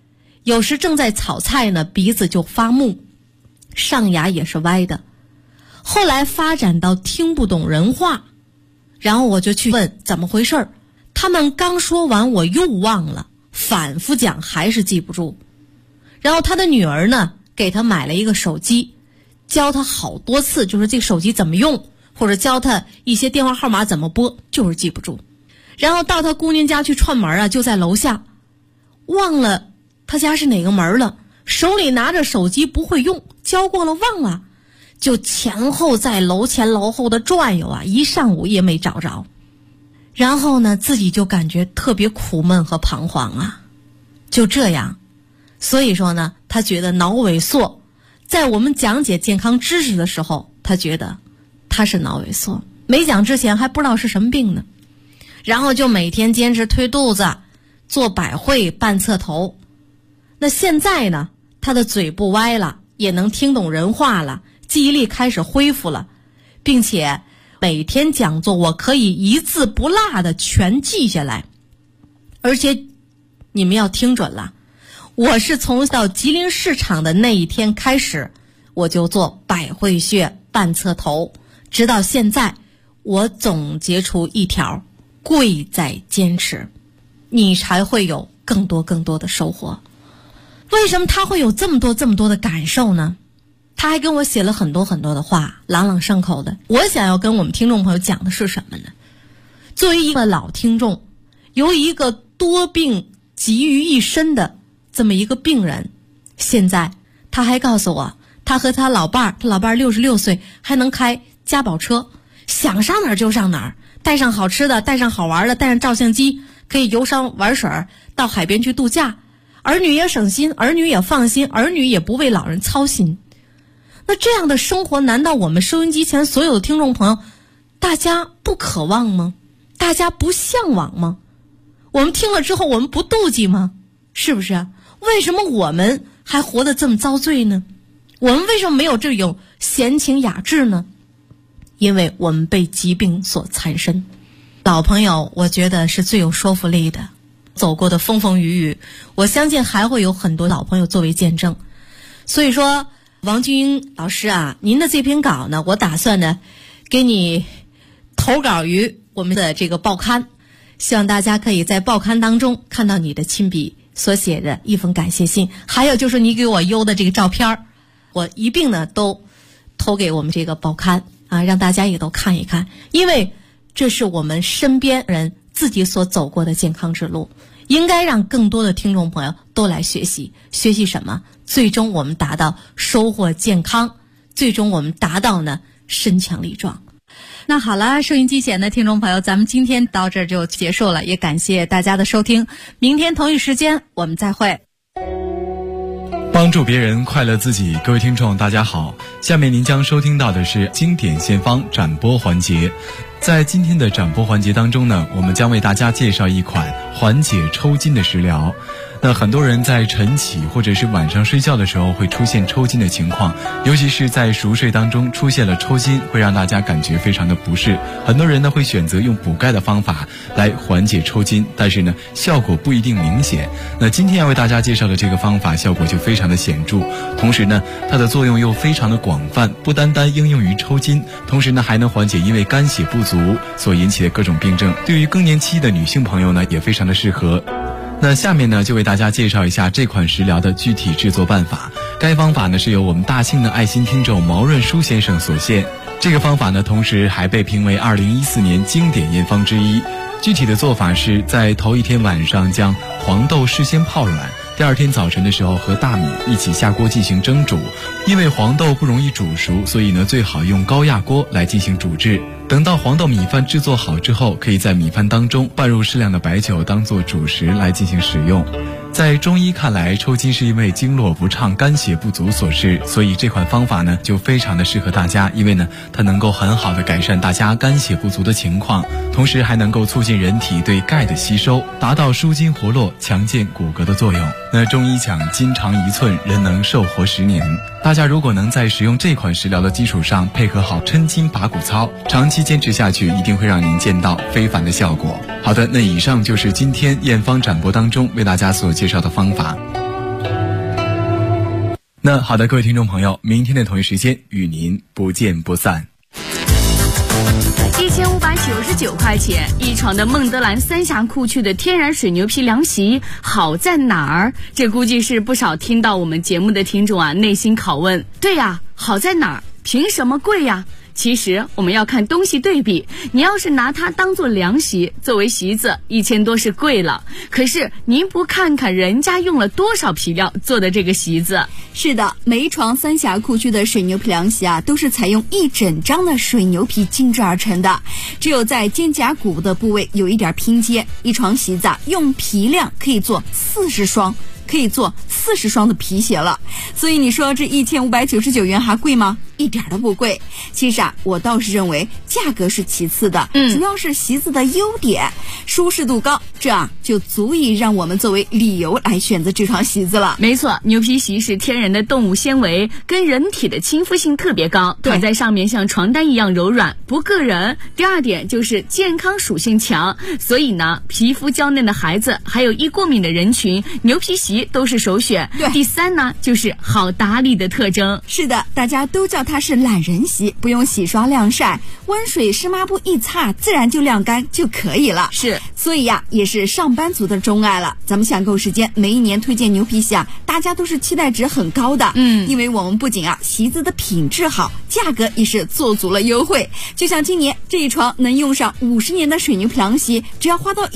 有时正在炒菜呢，鼻子就发木，上牙也是歪的。后来发展到听不懂人话，然后我就去问怎么回事，他们刚说完我又忘了，反复讲还是记不住。然后他的女儿呢，给他买了一个手机，教他好多次，就是这个手机怎么用，或者教他一些电话号码怎么拨，就是记不住。然后到他姑娘家去串门啊，就在楼下，忘了他家是哪个门了，手里拿着手机不会用，教过了忘了，就前后在楼前楼后的转悠啊，一上午也没找着。然后呢，自己就感觉特别苦闷和彷徨啊。就这样，所以说呢，他觉得脑萎缩，在我们讲解健康知识的时候，他觉得他是脑萎缩，没讲之前还不知道是什么病呢。然后就每天坚持推肚子，做百会半侧头。那现在呢，他的嘴不歪了，也能听懂人话了，记忆力开始恢复了，并且每天讲座我可以一字不落的全记下来。而且你们要听准了，我是从到吉林市场的那一天开始，我就做百会穴半侧头，直到现在我总结出一条，贵在坚持，你才会有更多的收获。为什么他会有这么多的感受呢？他还跟我写了很多的话，朗朗上口的。我想要跟我们听众朋友讲的是什么呢？作为一个老听众，由一个多病集于一身的这么一个病人，现在他还告诉我，他和他老伴儿66岁，还能开家宝车，想上哪儿就上哪儿，带上好吃的，带上好玩的，带上照相机，可以游山玩水，到海边去度假。儿女也省心，儿女也放心，儿女也不为老人操心。那这样的生活，难道我们收音机前所有的听众朋友，大家不渴望吗？大家不向往吗？我们听了之后，我们不妒忌吗？是不是？为什么我们还活得这么遭罪呢？我们为什么没有这种闲情雅致呢？因为我们被疾病所缠身。老朋友，我觉得是最有说服力的。走过的风风雨雨，我相信还会有很多老朋友作为见证。所以说，王军英老师啊，您的这篇稿呢，我打算呢给你投稿于我们的这个报刊，希望大家可以在报刊当中看到你的亲笔所写的一封感谢信，还有就是你给我邮的这个照片，我一并呢都投给我们这个报刊啊，让大家也都看一看，因为这是我们身边人自己所走过的健康之路，应该让更多的听众朋友都来学习。学习什么？最终我们达到收获健康，最终我们达到呢身强力壮。那好了，收音机前的听众朋友，咱们今天到这儿就结束了，也感谢大家的收听。明天同一时间我们再会。 帮助别人，快乐自己。各位听众大家好，下面您将收听到的是经典献方展播环节。在今天的展播环节当中呢，我们将为大家介绍一款缓解抽筋的食疗。那很多人在晨起或者是晚上睡觉的时候会出现抽筋的情况，尤其是在熟睡当中出现了抽筋，会让大家感觉非常的不适。很多人呢会选择用补钙的方法来缓解抽筋，但是呢效果不一定明显。那今天要为大家介绍的这个方法效果就非常的显著，同时呢它的作用又非常的广泛，不单单应用于抽筋，同时呢还能缓解因为肝血不足所引起的各种病症。对于更年期的女性朋友呢也非常的适合。那下面呢就为大家介绍一下这款食疗的具体制作办法。该方法呢是由我们大庆的爱心听众毛润书先生所献。这个方法呢同时还被评为2014年经典验方之一。具体的做法是在头一天晚上将黄豆事先泡软，第二天早晨的时候和大米一起下锅进行蒸煮。因为黄豆不容易煮熟，所以呢最好用高压锅来进行煮制。等到黄豆米饭制作好之后，可以在米饭当中拌入适量的白酒当做主食来进行食用。在中医看来，抽筋是因为经络不畅、肝血不足所致，所以这款方法呢就非常的适合大家，因为呢它能够很好的改善大家肝血不足的情况，同时还能够促进人体对钙的吸收，达到舒筋活络、强健骨骼的作用。那中医讲筋长1寸，人能寿活10年。大家如果能在使用这款食疗的基础上配合好抻筋拔骨操，长期坚持下去，一定会让您见到非凡的效果。好的，那以上就是今天验方展播当中为大家所介绍的方法。 那好的，各位听众朋友，明天的同一时间与您不见不散。 1599块钱一床的孟德兰三峡库区的天然水牛皮凉席，好在哪儿？这估计是不少听到我们节目的听众啊内心拷问。对呀，好在哪儿？凭什么贵呀？其实我们要看东西对比，你要是拿它当做凉席，作为席子，1000多是贵了。可是您不看看人家用了多少皮料做的这个席子？ 是的，每一床三峡库区的水牛皮凉席啊，都是采用一整张的水牛皮精制而成的，只有在肩胛骨的部位有一点拼接。一床席子啊，用皮量可以做40双。可以做40双的皮鞋了，所以你说这1599元还贵吗？一点都不贵。其实啊，我倒是认为价格是其次的，主要是席子的优点，舒适度高，这啊就足以让我们作为理由来选择这床席子了。 没错，牛皮席是天然的动物纤维，跟人体的亲肤性特别高，躺在上面像床单一样柔软，不硌人。第二点就是健康属性强，所以呢，皮肤娇嫩的孩子还有易过敏的人群，牛皮席都是首选。 对， 第三呢就是好打理的特征。 是的，大家都叫它是懒人席，不用洗刷晾晒，温水湿抹布一擦，自然就晾干就可以了。 是， 所以呀，也是上班族的钟爱了。咱们想购时间，每一年推荐牛皮席啊，大家都是期待值很高的。因为我们不仅啊席子的品质好，价格也是做足了优惠。就像今年这一床能用上50年的水牛皮凉席，只要花到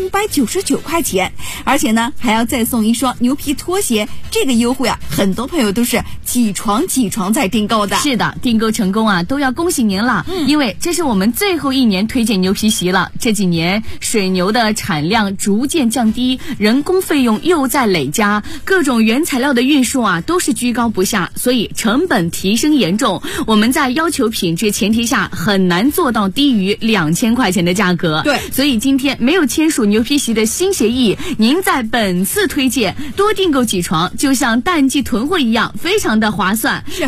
1599块钱，而且呢还要再送一双牛皮拖鞋。这个优惠啊，很多朋友都是几床在订购的。 是的，订购成功啊，都要恭喜您了。因为这是我们最后一年推荐牛皮席了。这几年水牛的产量逐渐降低，人工费用又在累加，各种原材料的运输啊都是居高不下，所以成本提升严重。我们在要求品质前提下，很难做到低于2000块钱的价格。 对， 所以今天没有签署牛皮席的新协议，您在本次推荐多订购几床，就像淡季囤货一样，非常的划算。 是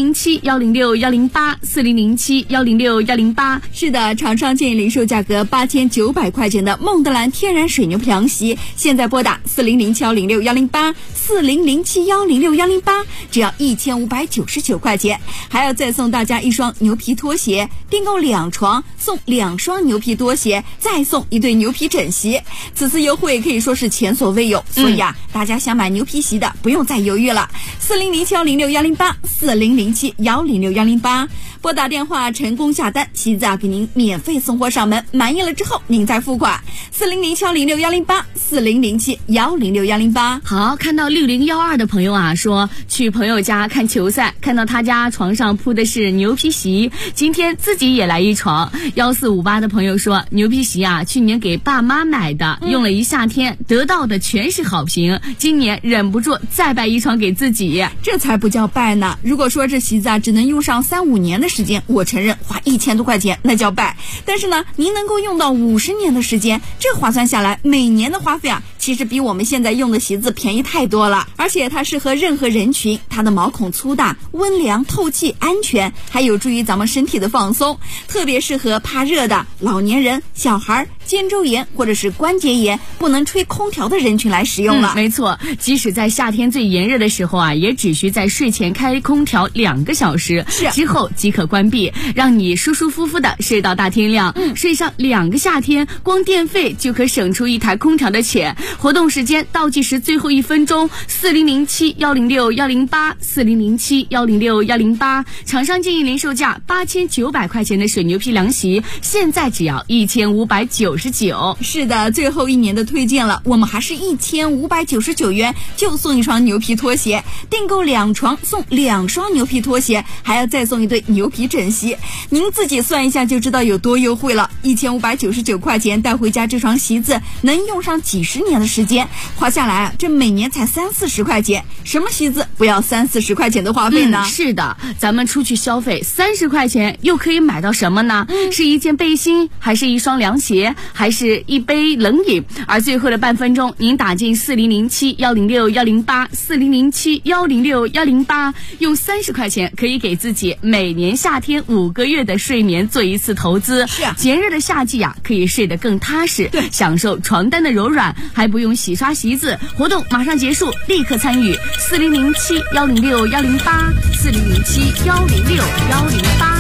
4007-106-108，4007-106-108。 是的，厂商建议零售价格8900块钱的孟德兰天然水牛皮凉席，现在拨打4007-106-108，4007-106-108，只要1599块钱，还要再送大家一双牛皮拖鞋，订购2床送2双牛皮拖鞋，再送一对牛皮枕席。此次优惠可以说是前所未有，所以啊，大家想买牛皮席的不用再犹豫了。4007-106-108，4007-106-108，拨打电话成功下单，席子啊给您免费送货上门，满意了之后您再付款。4007-106-108，4007-106-108。 好，看到6012的朋友啊说去朋友家看球赛，看到他家床上铺的是牛皮席，今天自己也来一床。1458的朋友说牛皮席啊去年给爸妈买的，用了一夏天，得到的全是好评，今年忍不住再摆一床给自己。 这才不叫败呢。如果说这席子啊只能用上3-5年的时间，我承认花1000多块钱那叫败，但是呢您能够用到50年的时间，这划算下来每年的花费啊其实比我们现在用的席子便宜太多了。而且它适合任何人群，它的毛孔粗大，温凉透气安全，还有助于咱们身体的放松，特别适合怕热的老年人、小孩、肩周炎或者是关节炎不能吹空调的人群来使用了。 没错，即使在夏天最炎热的时候啊，也只需在睡前开空调2个小时，之后即可关闭，让你舒舒服服的睡到大天亮。睡上2个夏天，光电费就可省出一台空调的钱。活动时间倒计时最后1分钟，4007-106-108， 4007-106-108。厂商建议零售价8900块钱的水牛皮凉席，现在只要1599。 是的，最后1年的推荐了，我们还是1599元就送一双牛皮拖鞋，订购2床送2双牛皮拖鞋，还要再送一对牛皮枕席。您自己算一下就知道有多优惠了。1599块钱带回家这床席子能用上几十年的时间，花下来啊，这每年才30-40块钱，什么席子不要30-40块钱的花费呢？ 是的，咱们出去消费30块钱又可以买到什么呢？是一件背心，还是一双凉鞋，还是一杯冷饮？而最后的半分钟，您打进4007-106-108， 4007-106-108，用30块钱可以给自己每年夏天5个月的睡眠做一次投资。 是啊， 炎热的夏季啊，可以睡得更踏实，享受床单的柔软，还不用洗刷席子。活动马上结束，立刻参与4007 4007-106-108，4007-106-108。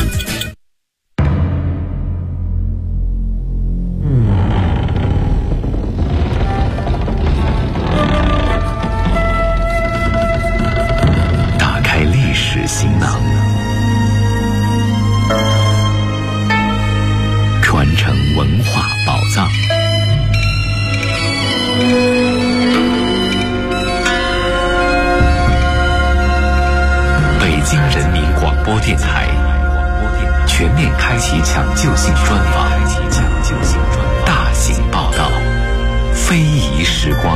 打开历史行囊，传承文化宝藏。北京人民广播电台全面开启抢救性专访，大型报道，非遗时光。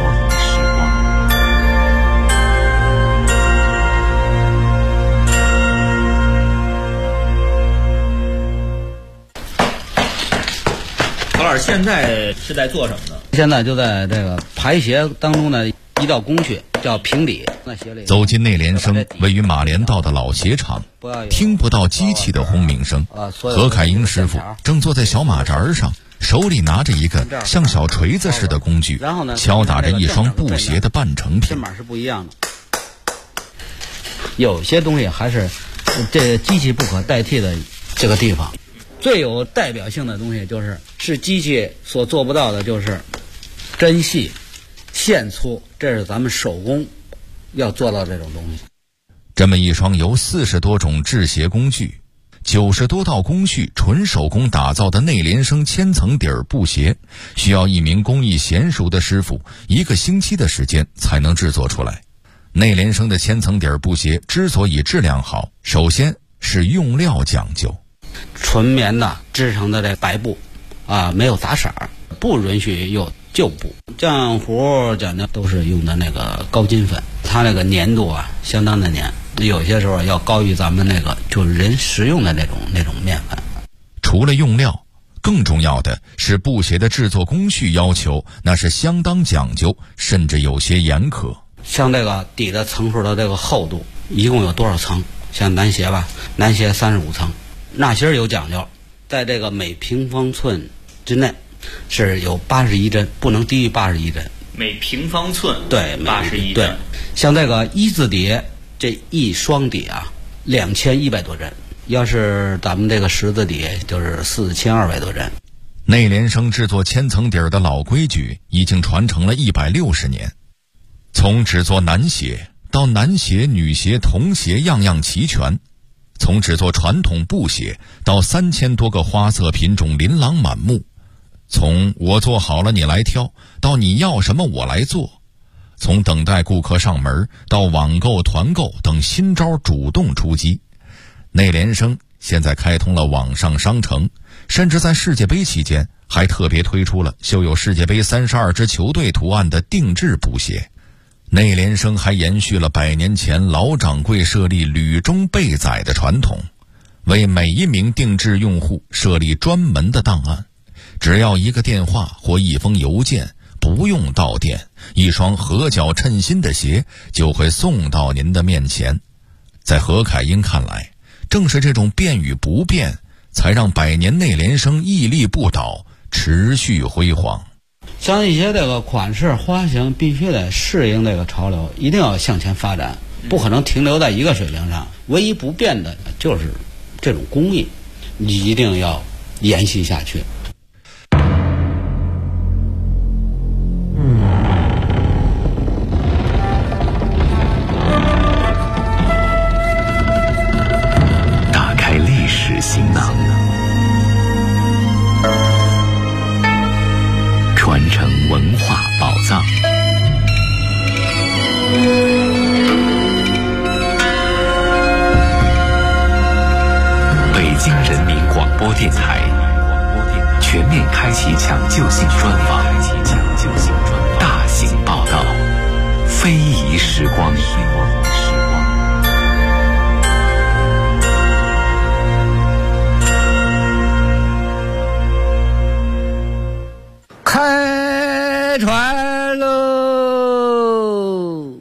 曹老师现在是在做什么呢？ 现在就在这个排协当中的一道工序叫平底。 走进内联升位于马连道的老鞋厂，听不到机器的轰鸣声。何凯英师傅正坐在小马扎上，手里拿着一个像小锤子似的工具，敲打着一双布鞋的半成品。 针码是不一样的，有些东西还是这机器不可代替的这个地方。最有代表性的东西是机器所做不到的，就是针细、线粗，这是咱们手工要做到这种东西。 这么一双由40多种制鞋工具、90多道工序纯手工打造的内联升千层底儿布鞋，需要一名工艺娴熟的师傅1个星期的时间才能制作出来。内联升的千层底儿布鞋之所以质量好，首先是用料讲究。 纯棉的织成的这白布没有杂色，不允许有旧布。浆糊讲究都是用的那个高筋粉，它那个粘度相当的粘，有些时候要高于咱们那个就是人食用的那种面粉。 除了用料，更重要的是布鞋的制作工序要求，那是相当讲究，甚至有些严苛。 像这个底的层数的这个厚度一共有多少层？像男鞋男鞋35层。纳鞋有讲究，在这个每平方寸之内是有81针，不能低于81针。 每平方寸对 81针。 对，像这个一字底，这一双底2100多针，要是咱们这个十字底就是4200多针。 内联升制作千层底儿的老规矩已经传承了160年，从制作男鞋到男鞋、女鞋、童鞋样样齐全。从制作传统布鞋到3000多个花色品种琳琅满目，从我做好了你来挑到你要什么我来做，从等待顾客上门到网购团购等新招主动出击。内联升现在开通了网上商城，甚至在世界杯期间还特别推出了绣有世界杯32支球队图案的定制布鞋。内联升还延续了100年前老掌柜设立履中备载的传统，为每一名定制用户设立专门的档案，只要一个电话或一封邮件，不用到店，一双合脚称心的鞋就会送到您的面前。在何凯英看来，正是这种变与不变，才让100年内联升屹立不倒，持续辉煌。 像一些这个款式花型必须得适应这个潮流，一定要向前发展，不可能停留在一个水平上。唯一不变的就是这种工艺，你一定要延续下去。 打开历史行囊，传承文化宝藏。北京人民广播电台全面开启抢救性专访，大型报道，非遗时光。 开船喽！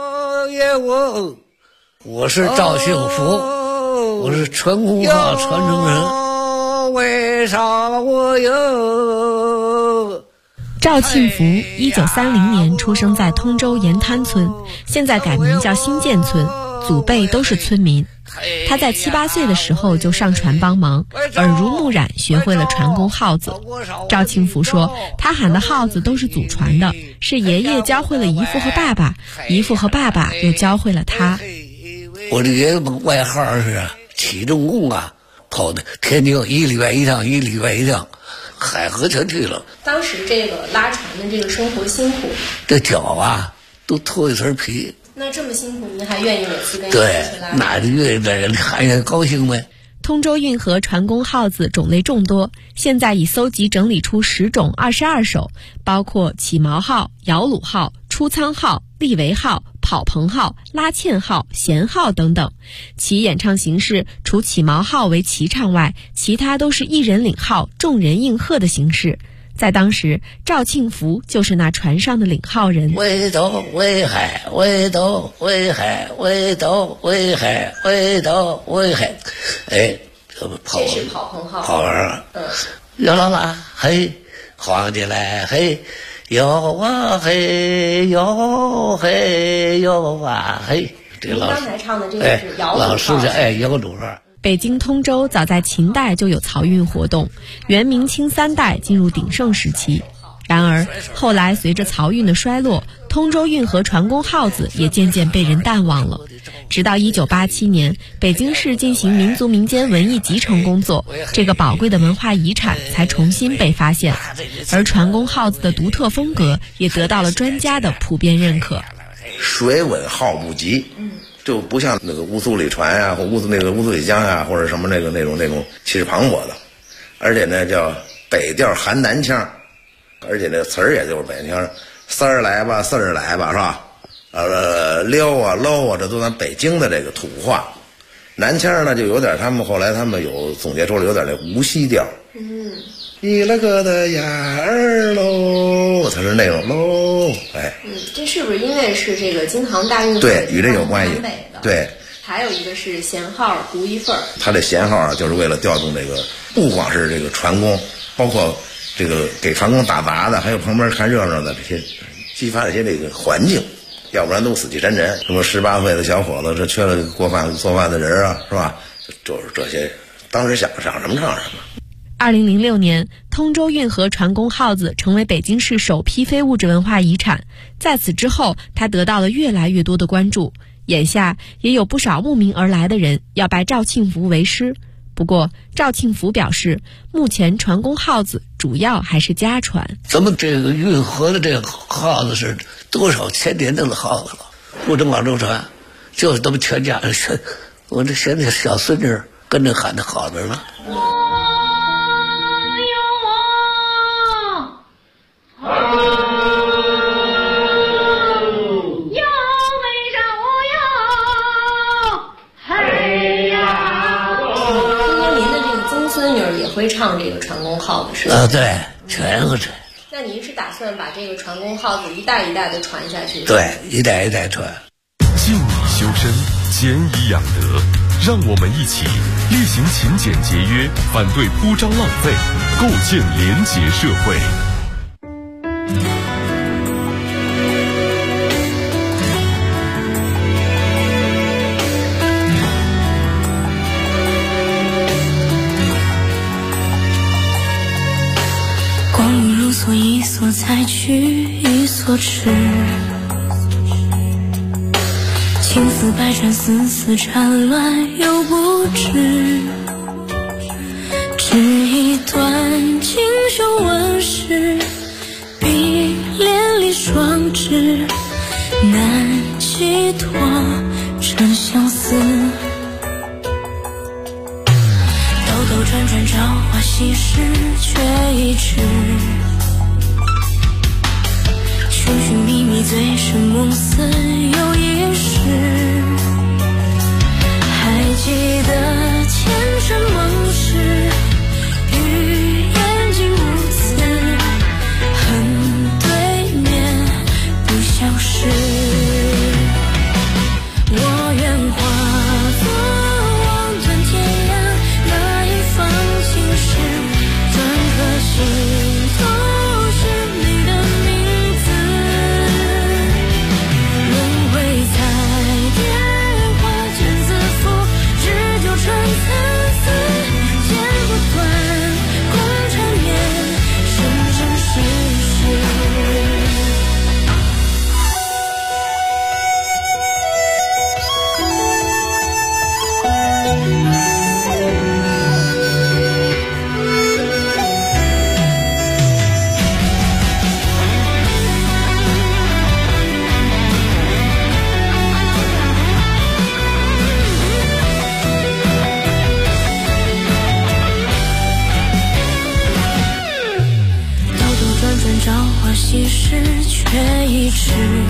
我是赵幸福，我是纯红花传承人。 为啥我有？ 赵庆福1930年出生在通州盐滩村，现在改名叫新建村，祖辈都是村民。他在7、8岁的时候就上船帮忙，耳濡目染学会了传功号子。赵庆福说，他喊的号子都是祖传的，是爷爷教会了姨父和爸爸，姨父和爸爸又教会了他。 我的爷爷外号是起重工啊，跑的天津1礼拜1趟，1礼拜1趟，海河全去了。 当时这个拉船的这个生活辛苦， 这脚啊都脱一层皮。 那这么辛苦，您还愿意每次跟对，那就愿意在这里看见高兴呗。 通州运河船工号子种类众多，现在已搜集整理出10种22首，包括起锚号、摇橹号、出舱号、立桅号、跑棚号、拉纤号、弦号等等。其演唱形式除起锚号为齐唱外，其他都是一人领号，众人应和的形式。在当时，赵庆福就是那船上的领号人。 围斗围海，围斗围海，围斗围海，围斗围海。哎，这是跑棚号。 跑完，摇啦啦嘿，晃起来嘿，摇啊嘿，摇嘿摇啊嘿。 您刚才唱的这个是摇橹号。 老师是摇橹号。 北京通州早在秦代就有漕运活动，元明清3代进入鼎盛时期。然而后来随着漕运的衰落，通州运河船工号子也渐渐被人淡忘了。直到1987年，北京市进行民族民间文艺集成工作，这个宝贵的文化遗产才重新被发现，而船工号子的独特风格也得到了专家的普遍认可。 水稳号不急，就不像那个乌苏里船啊，或乌苏里江啊，或者什么那种气势磅礴的，而且呢叫北调含南腔，而且那词儿也就是北腔，丝儿来吧，四儿来吧，是吧？溜啊搂啊，这都咱北京的这个土话。南腔呢就有点，后来他们有总结出了有点那无锡调。一了个的呀儿喽，它是那种喽，哎。 这是不是因为是这个京杭大运河？ 对，与这有关系。对。 还有一个是弦号独一份儿。 它这弦号啊，就是为了调动这个，不光是这个船工，包括这个给船工打杂的，还有旁边看热闹的这些，激发一些这个环境，要不然都死气沉沉。什么18岁的小伙子，这缺了做饭的人啊，是吧？就是这些，当时想什么唱什么。 2006年，通州运河船工号子成为北京市首批非物质文化遗产。在此之后，它得到了越来越多的关注。眼下也有不少慕名而来的人要拜赵庆福为师。不过，赵庆福表示，目前船工号子主要还是家传。 咱们这个运河的这个号子是多少千年的号子了，不能往周传，就是咱们全家我这现在小孙女跟着喊的号子了。 会唱这个船工号子是吧？ 对，全会唱。 那您是打算把这个船工号子一代一代的传下去？ 对，一代一代传。 静以修身，俭以养德，让我们一起厉行勤俭节约，反对铺张浪费，构建廉洁社会。 所一所采取一所持，情丝百转丝丝缠乱又不知，只一段锦绣纹饰，碧连理双枝，难寄托真相思。兜兜转转朝花夕拾，却一迟。寻寻觅觅，醉生梦死又一世。还记得前尘梦事，与眼睛无词，恨对面不相识。我愿化作望断天涯那一方青石，篆刻心头是你的事却已迟，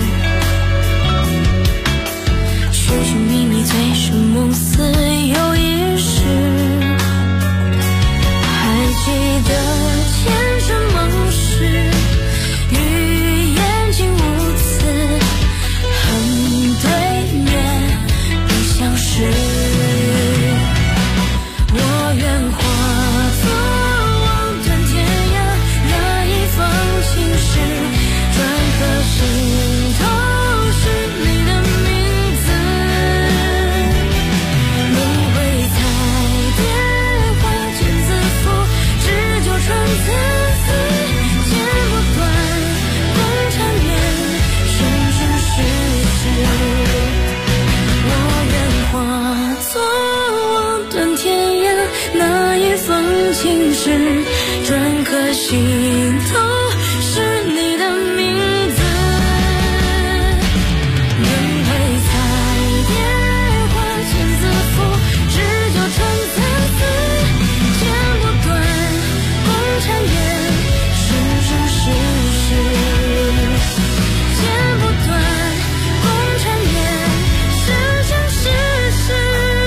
寻寻觅觅醉生梦死有一世，还记得前尘盟誓，与眼睛无词，恨对面不相识，我愿化作望断天涯那一方青石，转颗心头是你的名字，轮回彩蝶花间自负，只就穿刺丝，剪不断共缠绵，生生世世，我愿化作望断天涯那一方青石，转颗心头是你的名字，轮回彩蝶花间自负，只就穿刺丝，剪不断共缠绵，生生世世，剪不断共缠绵，生生世世。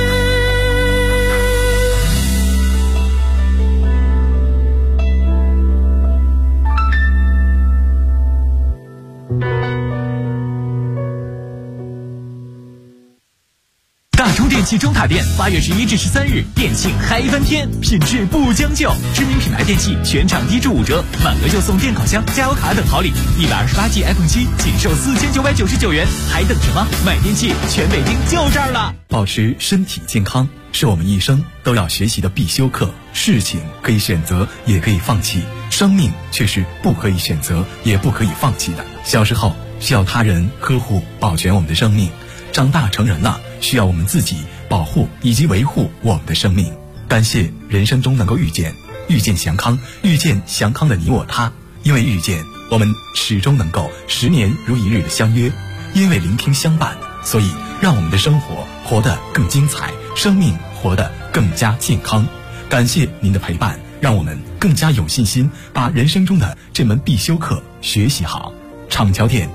大中电器中塔店8月11至13日电信嗨翻天，品质不将就，知名品牌电器全场低至5折，满额就送电烤箱、加油卡等好礼，128G iPhone 7仅售4999元，还等什么？买电器全北京就这儿了。 保持身体健康是我们一生都要学习的必修课。事情可以选择，也可以放弃，生命却是不可以选择，也不可以放弃的。小时候需要他人呵护保全我们的生命，长大成人了，需要我们自己保护以及维护我们的生命。感谢人生中能够遇见祥康，遇见祥康的你我他。因为遇见，我们始终能够10年如一日的相约；因为聆听相伴，所以让我们的生活活得更精彩，生命活得更加健康。感谢您的陪伴，让我们更加有信心把人生中的这门必修课学习好。厂桥店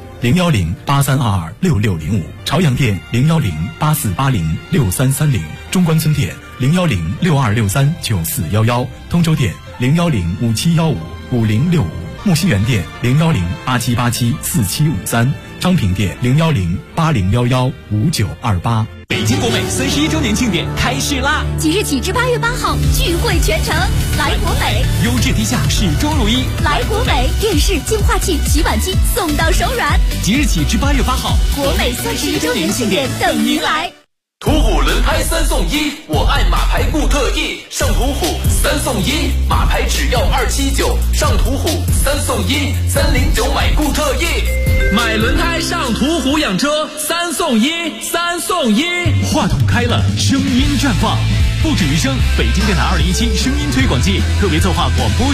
01083226605，朝阳店01084806330，中关村店01062639411，通州店01057155065，木樨园店01087874753，昌平店01080115928。 北京国美31周年庆典开市啦！ 即日起至8月8号，聚会全程来国美， 优质低价，始终如一。 来国美，电视、净化器、洗碗机送到手软。 即日起至8月8号， 国美31周年庆典等您来。 途虎轮胎3送1，我爱马牌固特异，上途虎3送1，马牌只要279，上途虎3送1，309买固特异，买轮胎上途虎养车3送1，3送1。 话筒开了，声音绽放，不止于声。北京电台2017声音推广季特别策划广播